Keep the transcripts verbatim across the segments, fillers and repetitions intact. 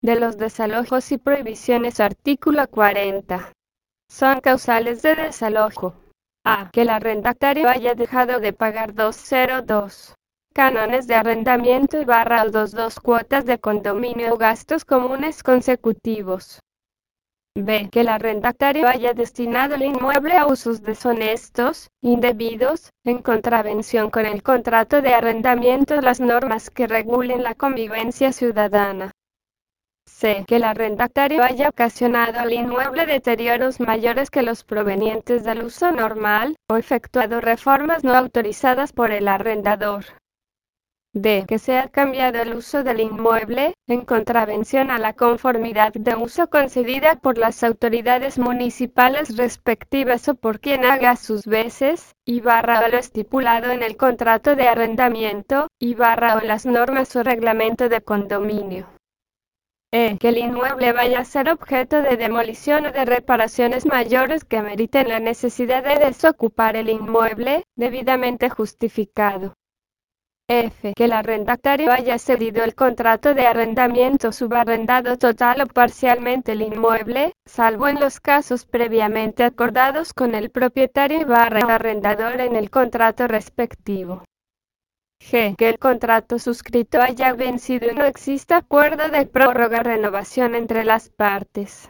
de los desalojos y prohibiciones. Artículo cuarenta. Son causales de desalojo: a. Que el arrendatario haya dejado de pagar doscientos dos cánones de arrendamiento y barra o dos dos cuotas de condominio o gastos comunes consecutivos. B. Que el arrendatario haya destinado el inmueble a usos deshonestos, indebidos, en contravención con el contrato de arrendamiento o las normas que regulen la convivencia ciudadana. C. Que el arrendatario haya ocasionado al inmueble deterioros mayores que los provenientes del uso normal, o efectuado reformas no autorizadas por el arrendador. D. Que se ha cambiado el uso del inmueble, en contravención a la conformidad de uso concedida por las autoridades municipales respectivas o por quien haga sus veces, y barra o lo estipulado en el contrato de arrendamiento, y barra o las normas o reglamento de condominio. E. Que el inmueble vaya a ser objeto de demolición o de reparaciones mayores que meriten la necesidad de desocupar el inmueble, debidamente justificado. F. Que el arrendatario haya cedido el contrato de arrendamiento subarrendado total o parcialmente el inmueble, salvo en los casos previamente acordados con el propietario y barra arrendador en el contrato respectivo. G. Que el contrato suscrito haya vencido y no exista acuerdo de prórroga o renovación entre las partes.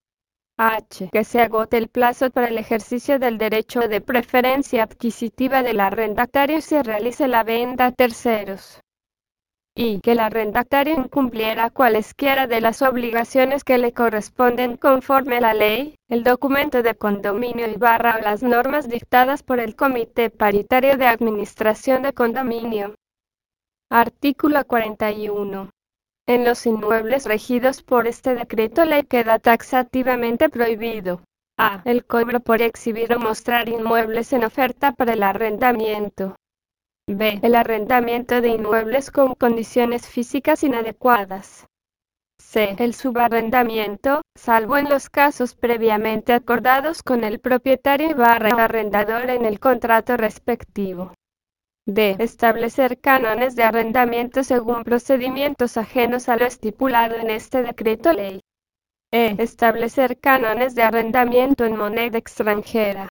H. Que se agote el plazo para el ejercicio del derecho de preferencia adquisitiva del arrendatario y se realice la venta a terceros. I. Que el arrendatario incumpliera cualesquiera de las obligaciones que le corresponden conforme a la ley, el documento de condominio y barra o las normas dictadas por el Comité Paritario de Administración de Condominio. Artículo cuarenta y uno. En los inmuebles regidos por este decreto ley queda taxativamente prohibido: a. El cobro por exhibir o mostrar inmuebles en oferta para el arrendamiento. B. El arrendamiento de inmuebles con condiciones físicas inadecuadas. C. El subarrendamiento, salvo en los casos previamente acordados con el propietario y barra arrendador en el contrato respectivo. D. Establecer cánones de arrendamiento según procedimientos ajenos a lo estipulado en este decreto ley. E. Establecer cánones de arrendamiento en moneda extranjera.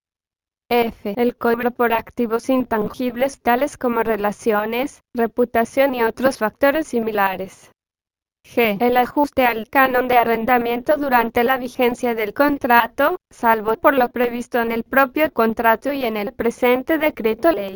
F. El cobro por activos intangibles tales como relaciones, reputación y otros factores similares. G. El ajuste al canon de arrendamiento durante la vigencia del contrato, salvo por lo previsto en el propio contrato y en el presente decreto ley.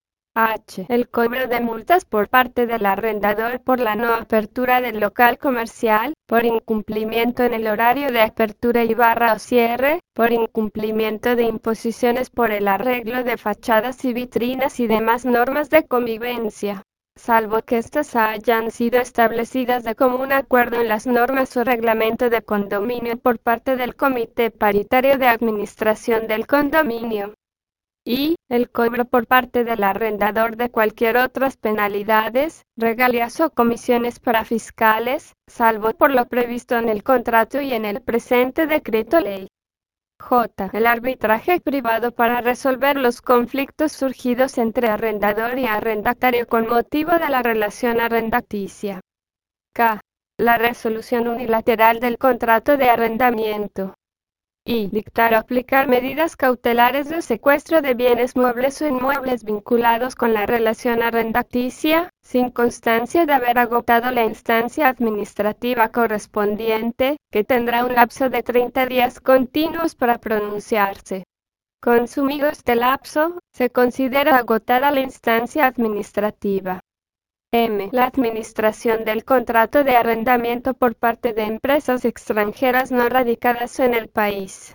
H. El cobro de multas por parte del arrendador por la no apertura del local comercial, por incumplimiento en el horario de apertura y barra o cierre, por incumplimiento de imposiciones por el arreglo de fachadas y vitrinas y demás normas de convivencia, salvo que éstas hayan sido establecidas de común acuerdo en las normas o reglamento de condominio por parte del Comité Paritario de Administración del Condominio. Y, el cobro por parte del arrendador de cualquier otras penalidades, regalías o comisiones para fiscales, salvo por lo previsto en el contrato y en el presente decreto ley. J. El arbitraje privado para resolver los conflictos surgidos entre arrendador y arrendatario con motivo de la relación arrendaticia. K. La resolución unilateral del contrato de arrendamiento. Y dictar o aplicar medidas cautelares de secuestro de bienes muebles o inmuebles vinculados con la relación arrendaticia, sin constancia de haber agotado la instancia administrativa correspondiente, que tendrá un lapso de treinta días continuos para pronunciarse. Consumido este lapso, se considera agotada la instancia administrativa. M. La administración del contrato de arrendamiento por parte de empresas extranjeras no radicadas en el país.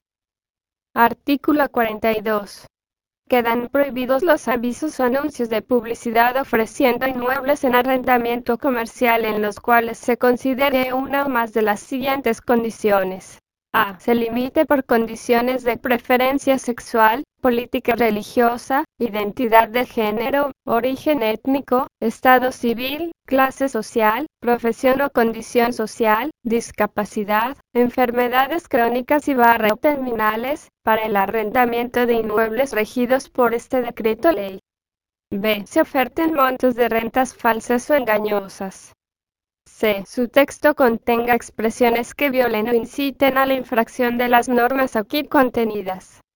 Artículo cuarenta y dos. Quedan prohibidos los avisos o anuncios de publicidad ofreciendo inmuebles en arrendamiento comercial en los cuales se considere una o más de las siguientes condiciones. A. Se limite por condiciones de preferencia sexual, política religiosa, identidad de género, origen étnico, estado civil, clase social, profesión o condición social, discapacidad, enfermedades crónicas y barra o terminales, para el arrendamiento de inmuebles regidos por este decreto ley. B. Se oferten montos de rentas falsas o engañosas. C. Su texto contenga expresiones que violen o inciten a la infracción de las normas aquí contenidas.